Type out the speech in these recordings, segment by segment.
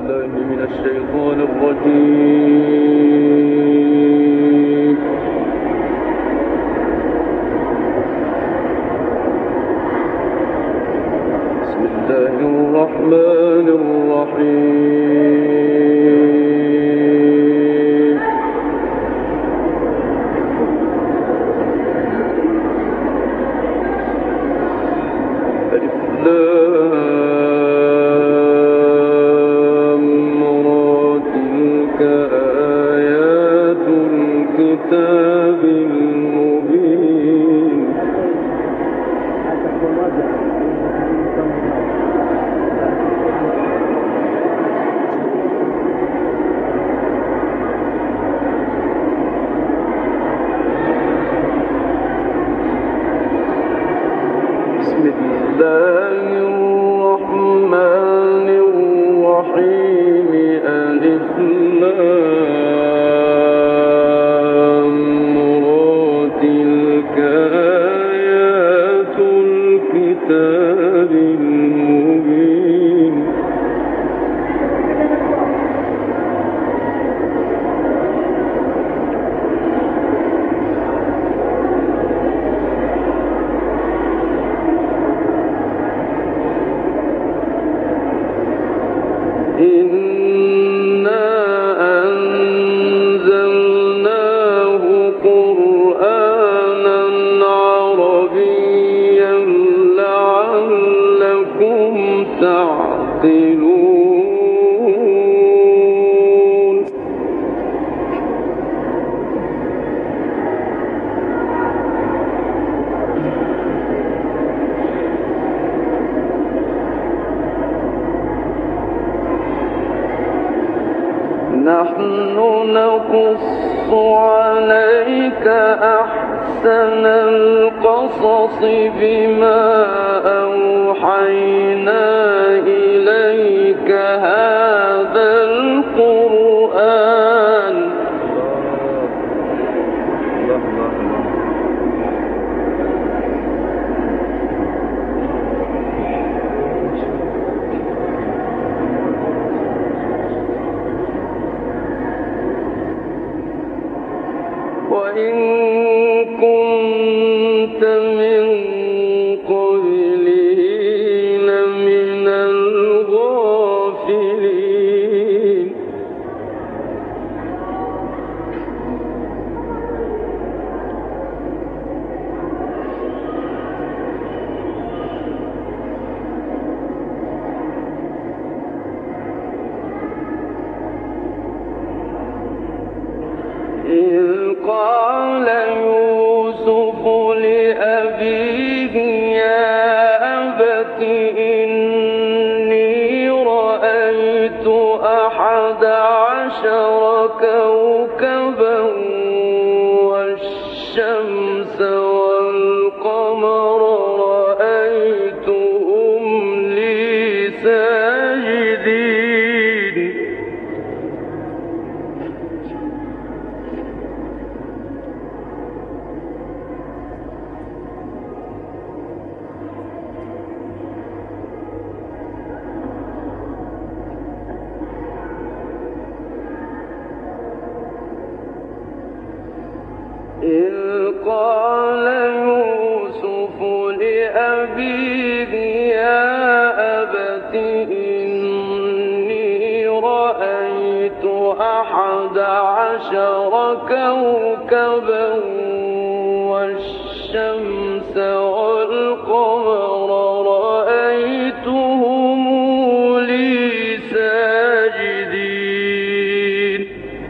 الشيطان الرجيم. بسم الله الرحمن الرحيم. ألف لام را تلك آيات الكتاب المبين. بسم الله الرحمن الرحيم. ألف لام را تلك آيات الكتاب المبين. إنا أنزلناه قرآنا عربيا لعلكم تعقلون. نحن نقص عليك أحسن القصص بما أوحينا إليك هذا القرآن. وإن كنت من قبله لمن الغافلين. إذ قال يوسف لأبيه يا أبت إني رأيت 11 كوكبا والشمس والقمر رأيتهم لي ساجدين. إذ قال يوسف لأبيه يا أبت إني رأيت 11 كوكبا والشمس والقمر رأيتهم لي ساجدين.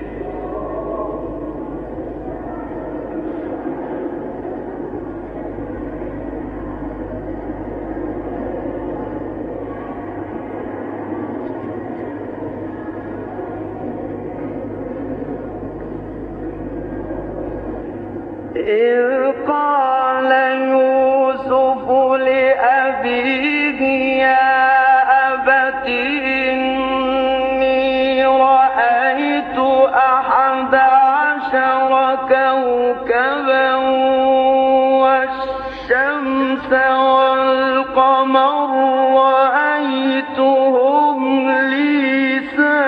إذ قال يوسف لأبيه يا أبت إني رأيت 11 كوكبا والشمس والقمر رأيتهم لي ساجدين.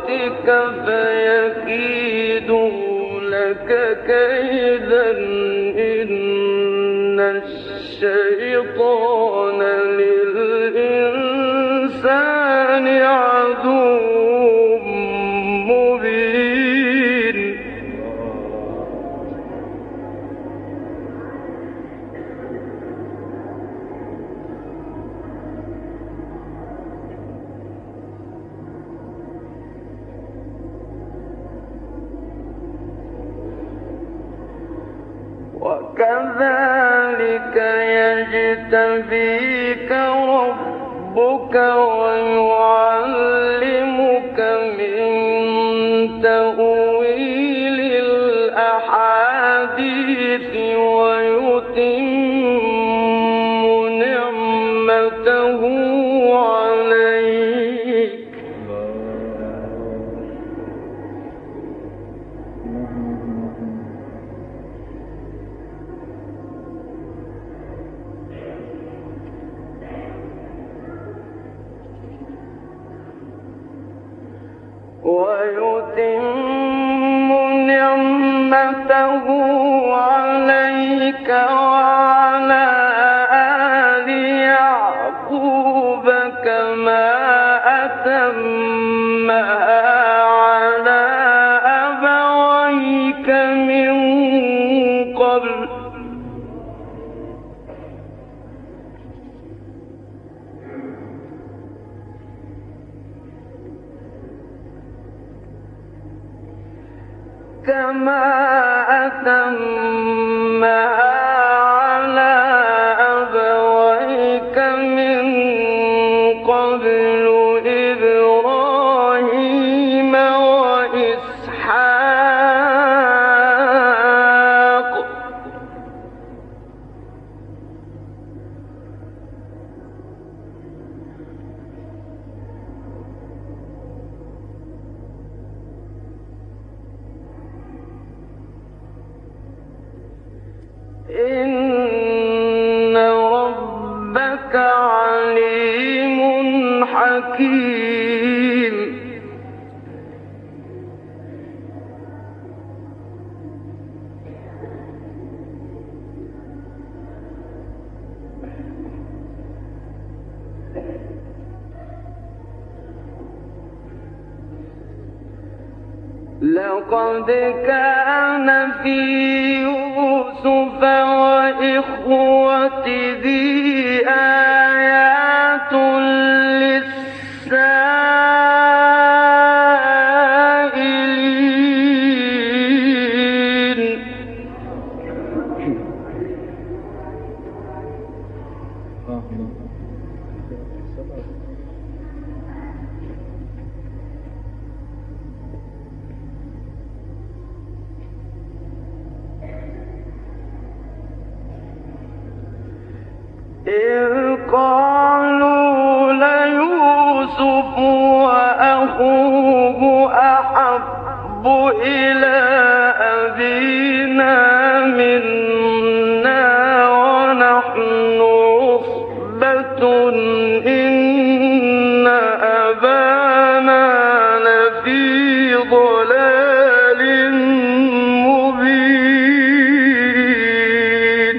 شهوتك فيكيدوا لك كيدا إن الشيطان للإنسان عدو مبين وكذلك يجتبيك ربك ويعلمك من تأويل الأحاديث ويتم نعمته عليك وعلى آل يعقوب كما أتمها على أبويك من قبل إبراهيم وإسحاق إن ربك عليم حكيم لقد كان في يوسف وإخوته آيات للسائلين إذ قالوا ليوسف وأخوه أحب إلى أبينا منا ونحن عصبة إن أبانا لفي ضلال مبين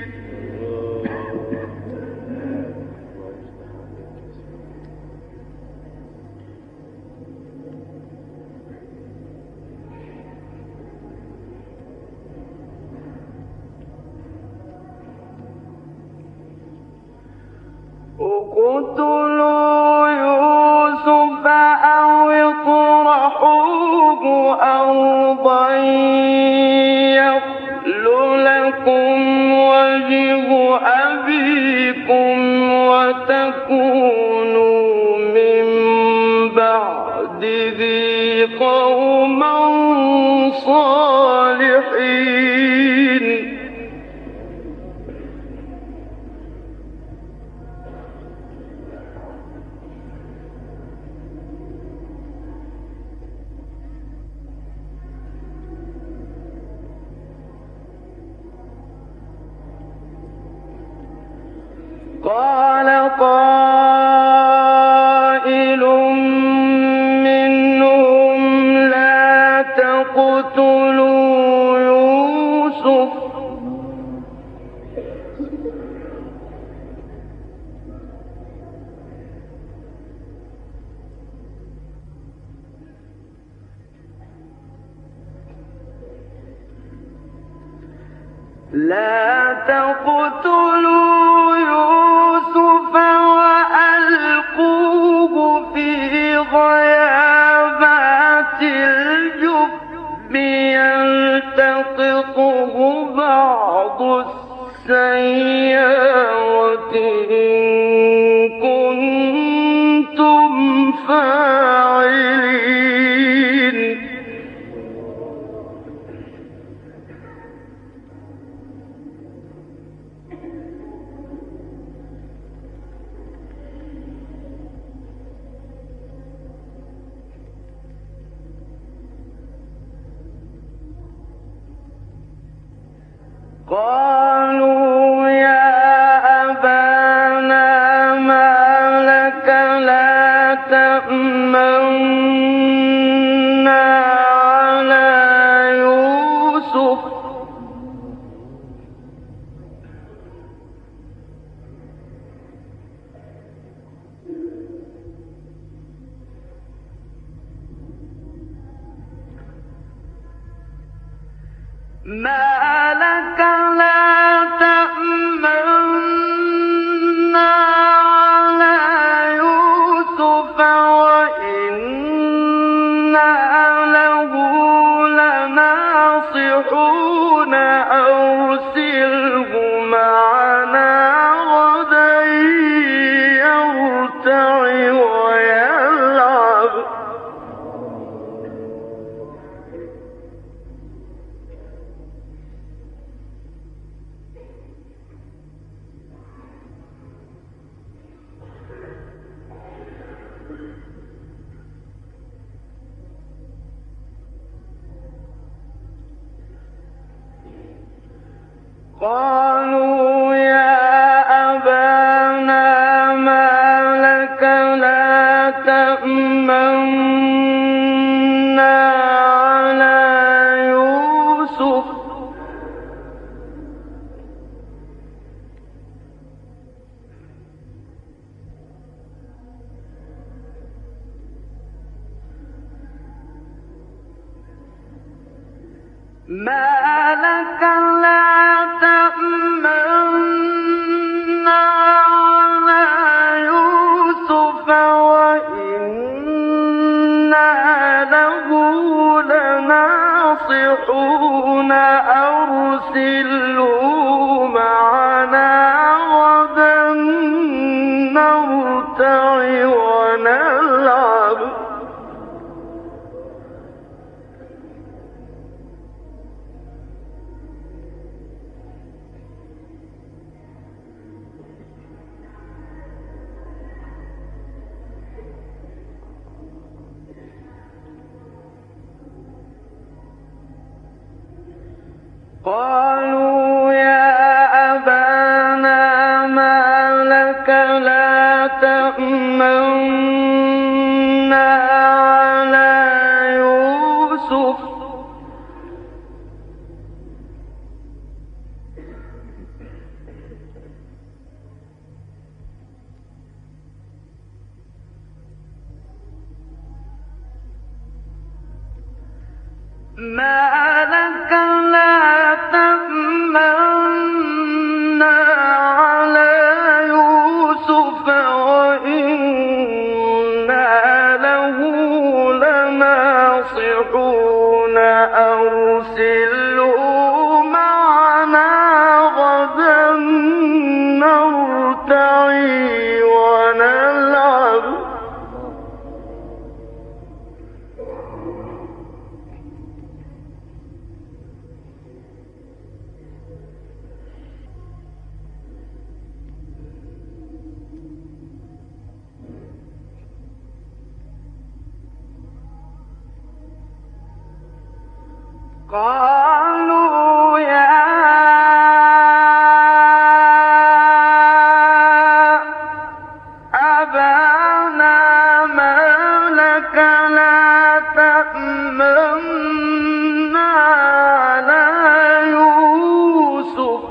اقتلوا يوسف أو اطرحوه أرضا يخل لكم وجه أبيكم وتكونوا من بعده قوما صالحين قال قائل منهم لا تقتلوا يوسف وألقوه في غيابات الجب يلتقطه بعض السيارة إن كنتم فاعلين. قالوا يا أبانا ما لك لا تأمنا على يوسف ما لك لا تأمنا على يوسف وإنا له لناصحون أرسله معنا غدا يرتع ويلعب. قالوا يا أبانا ما لك لا تأمنا على يوسف ما لك لا تأمنا على يوسف وإنا له لناصحون أرسله معنا غدا نرتع ونلعب. قالوا يا أبانا ما لك لا تأمنا على يوسف ما لك لا تأمنا على يوسف وإنا له لناصحون أرسله معنا غدا نرتع ونلعب. قالوا يا أبانا ما لك لا تأمنا على يوسف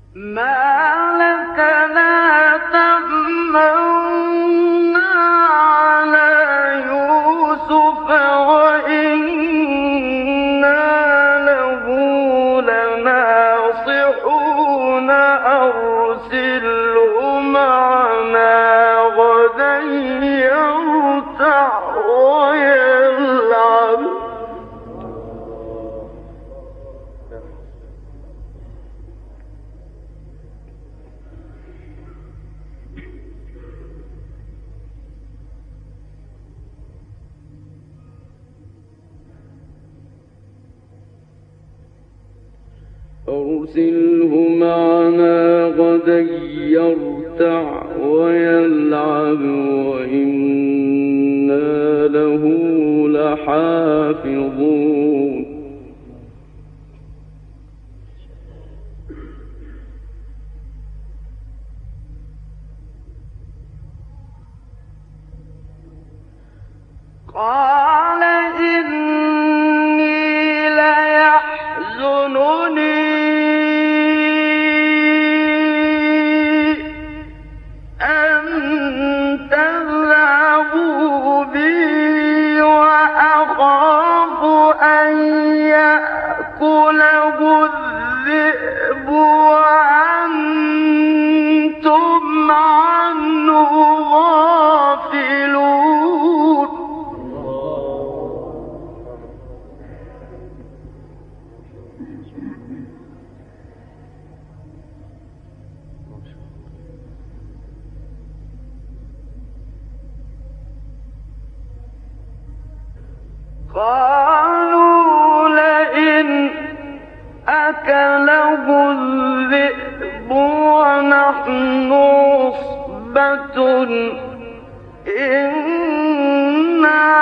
ما لك لا تأمن على يوسف وإنا له لناصحون أرسله معنا غدا يرتع ويلعب أرسله معنا غدا يرتع ويلعب وإنا له لحافظون قال إني ليحزنني أن تذهبوا بي وأخاف أن يأكله الذئب وأنتم عنه غافلون قالوا لئن أكله الذئب ونحن عصبة إنا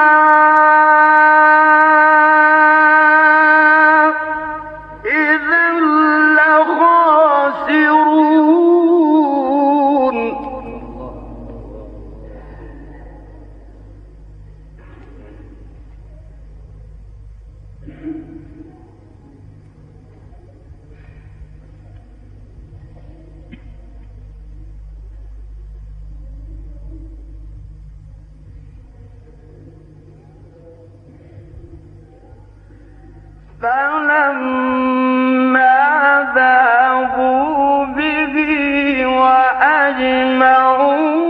إذا لخاسرون فلما ذهبوا به وأجمعوا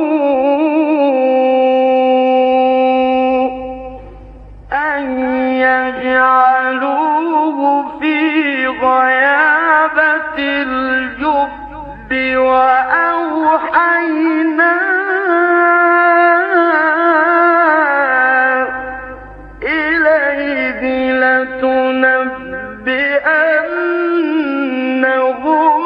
أن يجعلوه في غيابة الجب وأوحينا إليه لتنبئنهم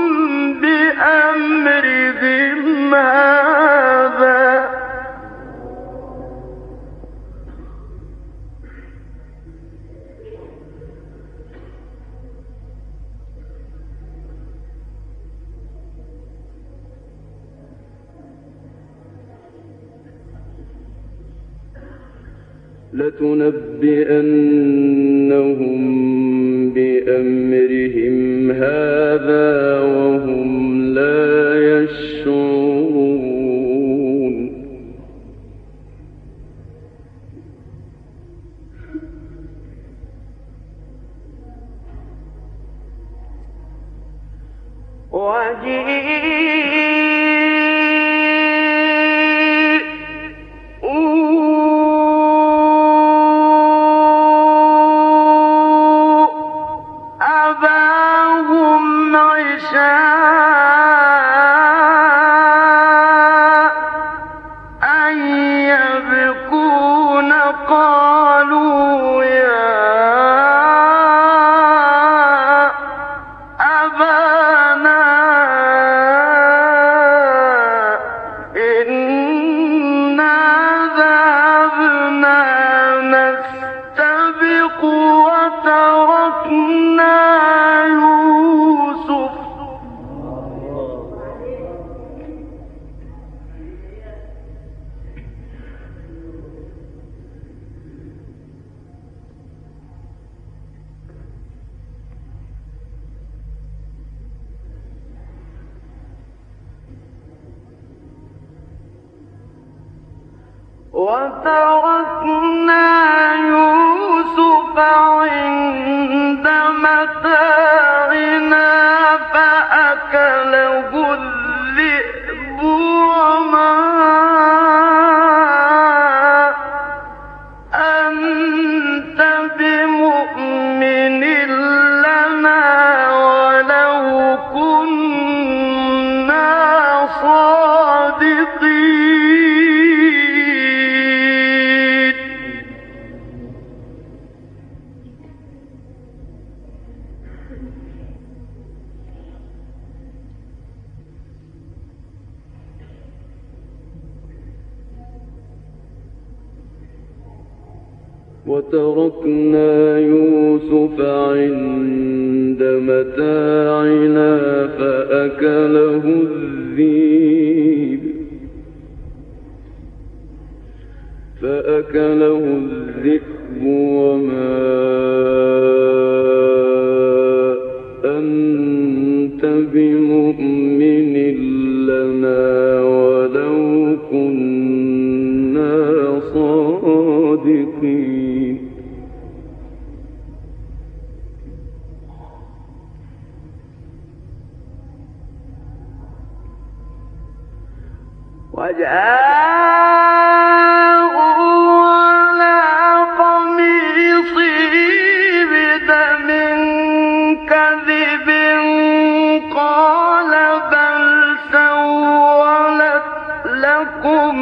بأمرهم هذا لتنبئنهم بأمرهم هذا وهم لا يشعرون أباهم عشاء أن يبكون قالوا يا أبانا إنا ذهبنا نستبق وتركنا يوسف وتركنا يوسف عند متاعنا فأكله الذئب وما أنت بمؤمن لنا ولو كنا صادقين. وتركنا يوسف عند متاعنا فأكله الذئب وما أنت بمؤمن لنا ولو كنا صادقين. وجاءوا على قميصه بدم كذب قال بل سولت لكم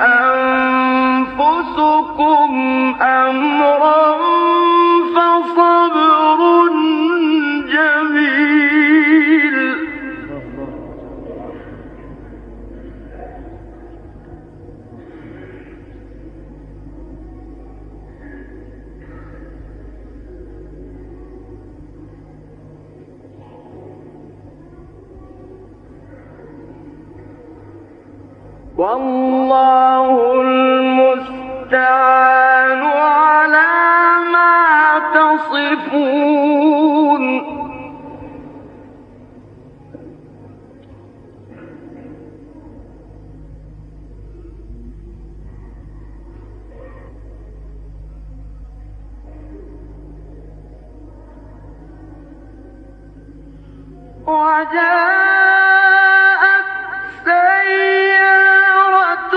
أنفسكم أمرا فصبر جميل. والله المستعان على ما تصفون. وجاءت سيارة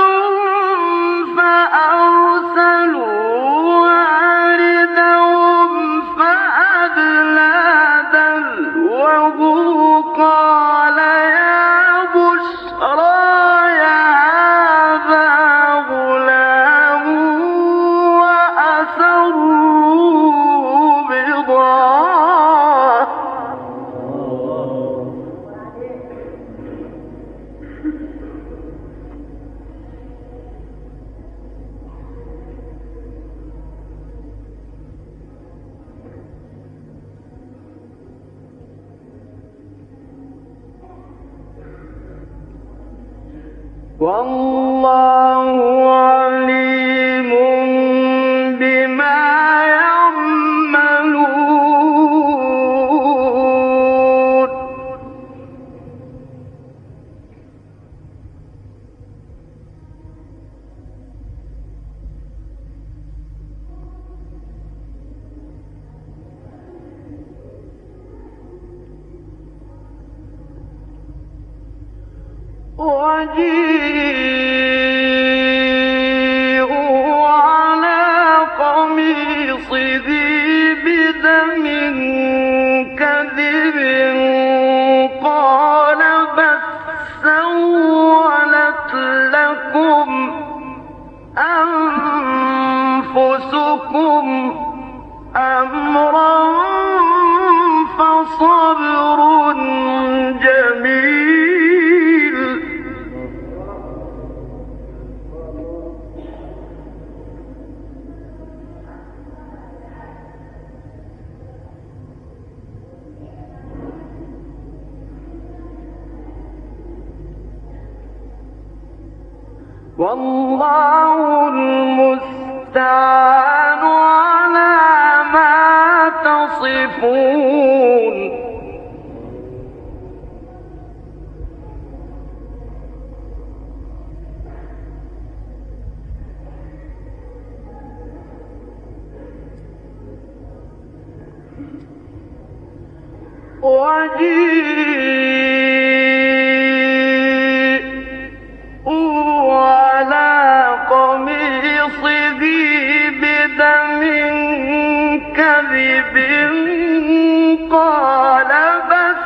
فأرسلوا واردهم فأدلى دلوه قال يا بشرى هذا غلام وأسروا بضاعة. والله عليم بما يعملون. وجيءوا على قميصه بدم كذب قال بل سولت لكم أنفسكم أمرا فصبر جميل. والله المستعان على ما تصفون. وجيءوا على قميصه بدم كذب قال بل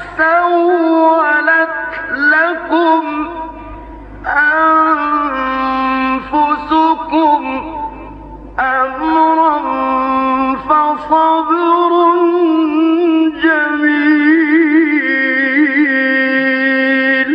سولت لكم أنفسكم أمرا فصبر جميل.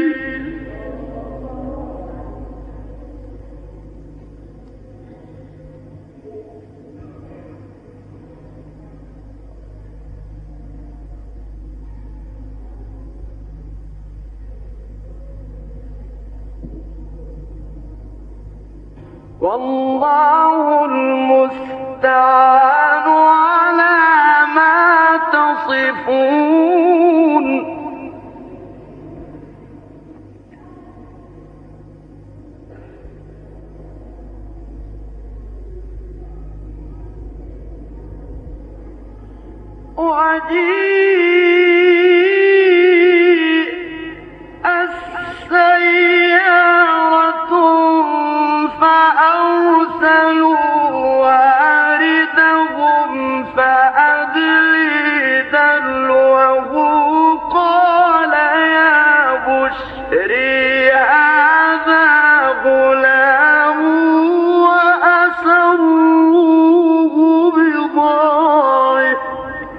والله المستعان على ما تصفون. وجيء السيارة فأرسلوا واردهم فأدلي دلوه قال يا بشري هذا غلام وأسروه بضاعة.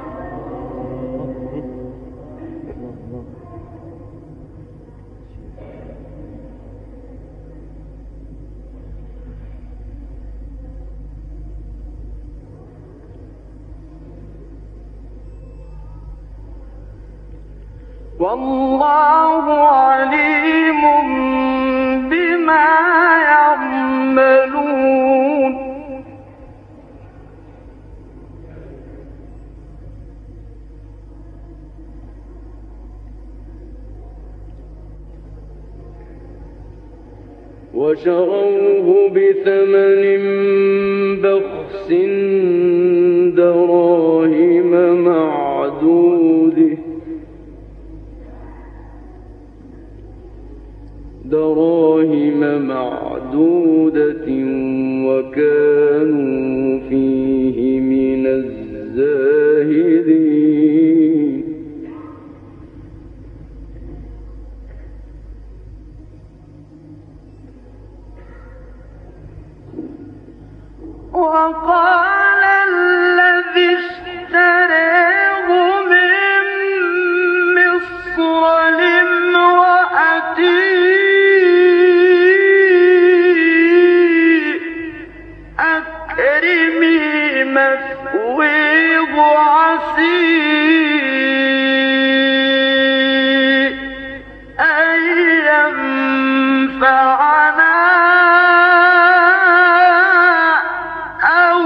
والله عليم بما يعملون. وشروه بثمن بخس دراهم معدودة وكانوا فيه من الزاهدين. وقال الذي اشتراه من مصر لامرأته أكرمي مثواه عسى أن ينفعنا أو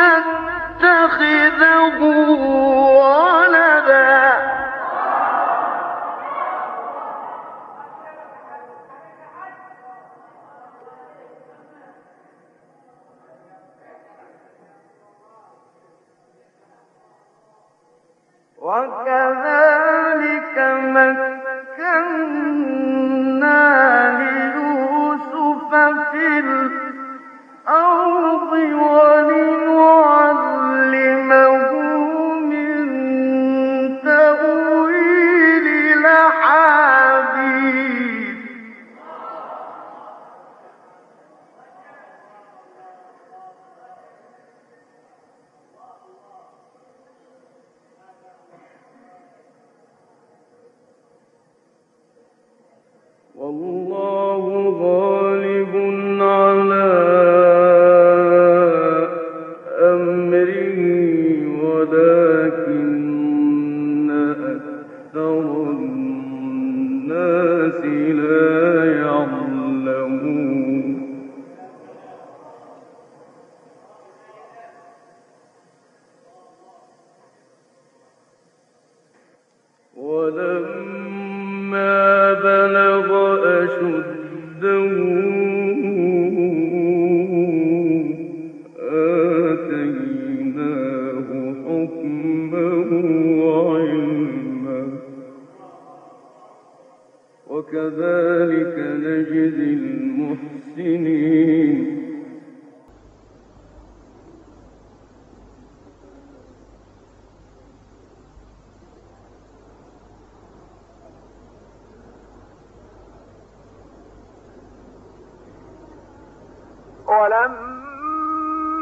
نتخذه ولدا. وكذلك مكنا ليوسف في الأرض ولنعلمه من تأويل الأحاديث. والله غالب على أمره ولكن أكثر الناس لا يعلمون. ولما بلغ أشده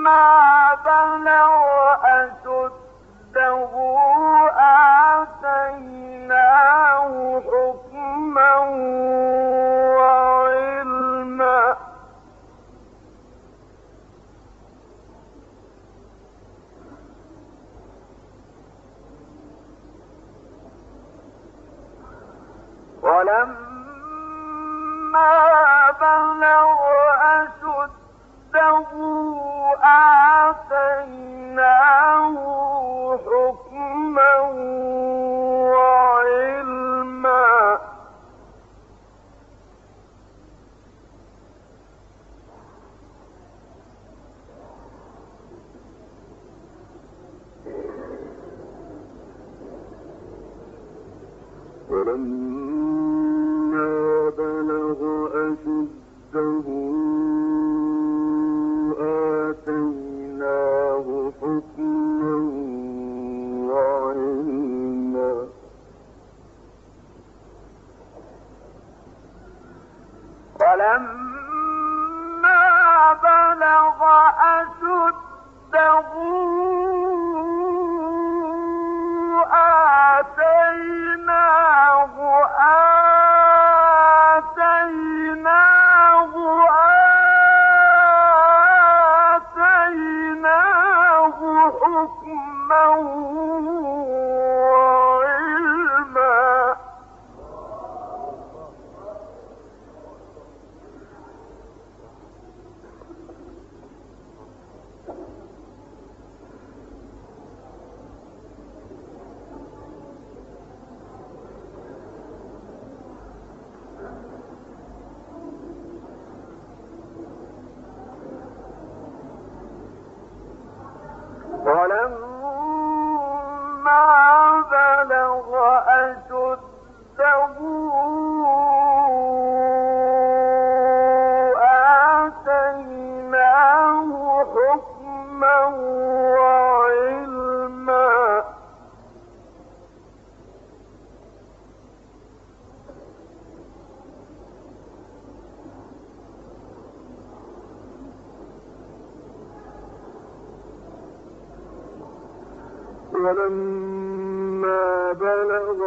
ولما بلغ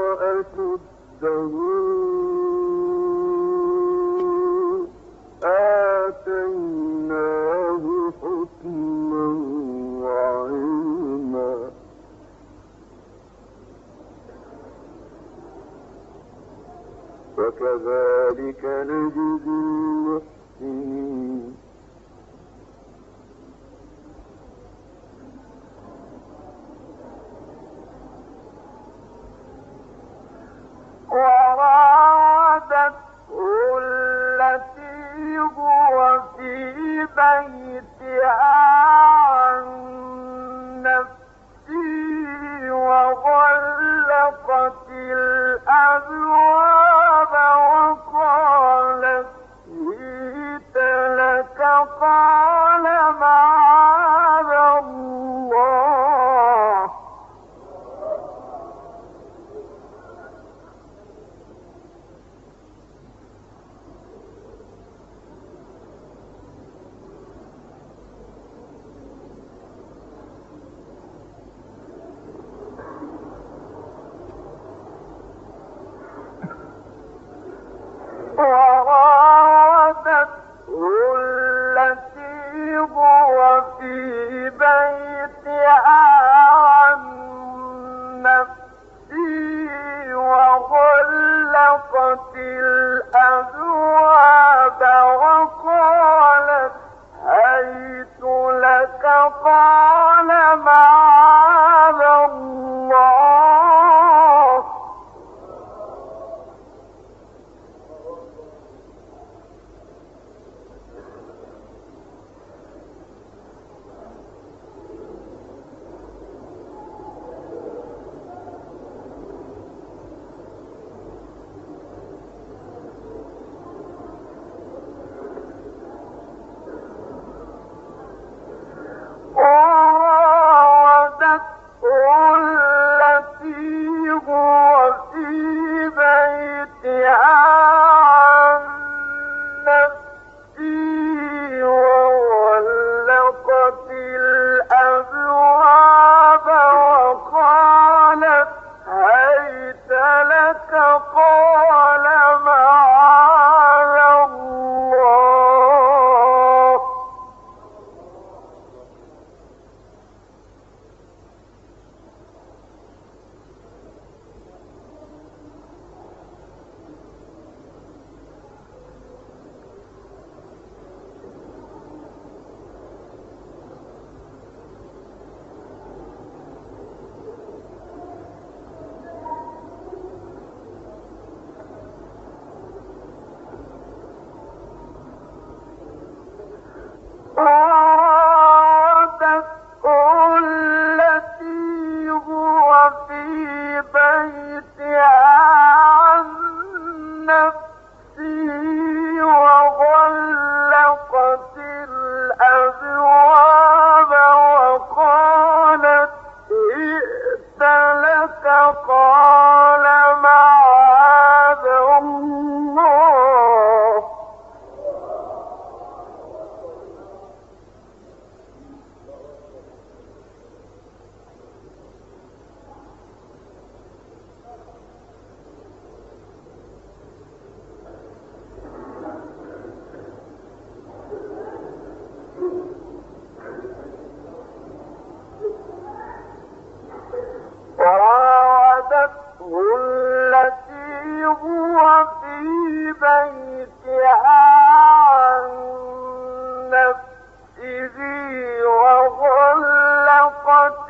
أشده آتيناه حكما وعلما وكذلك نجزي المحسنين وراودته التي هو في بيتها عن نفسه وغلقت الأبواب وقالت هيت لك قال معاذ الله وراودته التي هو في بيتها عن نفسه وغلقت الأبواب وقالت هيت لك قال معاذ الله وراودته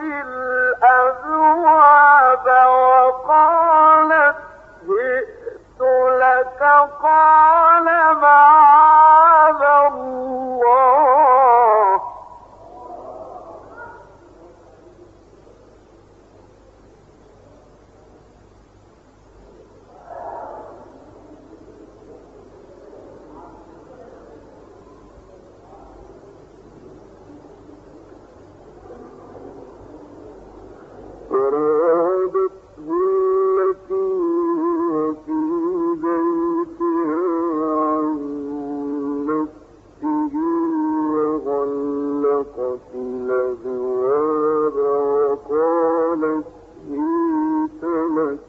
الأبواب وقالت جئت لك قال معاذ الله فراودته التي في بيتها عن نفسه وغلقت الأبواب وقالت هيت لك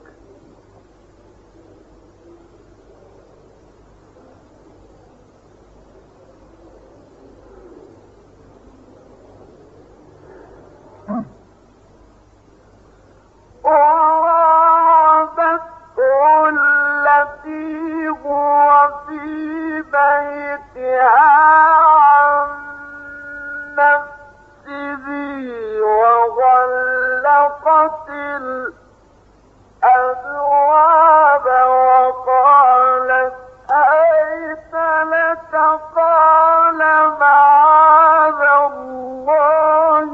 وراودته التي هو في بيتها عن نفسه وغلقت الأبواب وقالت هيت لك قال معاذ الله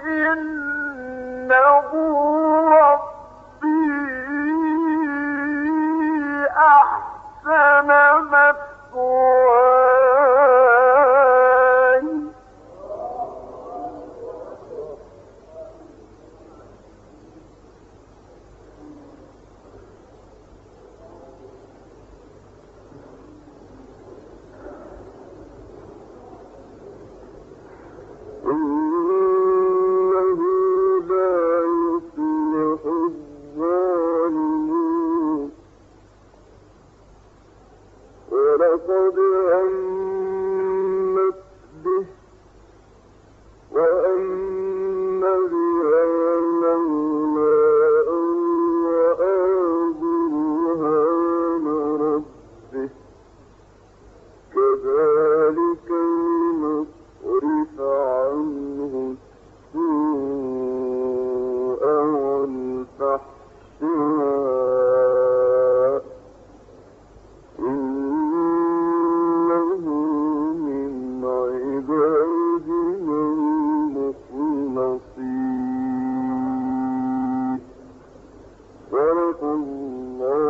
إنه ربي أحسن مثواي إنه لا يفلح الظالمون ولقد همت به وهم بها لولا أن رأى برهان ربه كذلك لنصرف عنه السوء والفحشاء إنه من عبادنا المخلصين صدق الله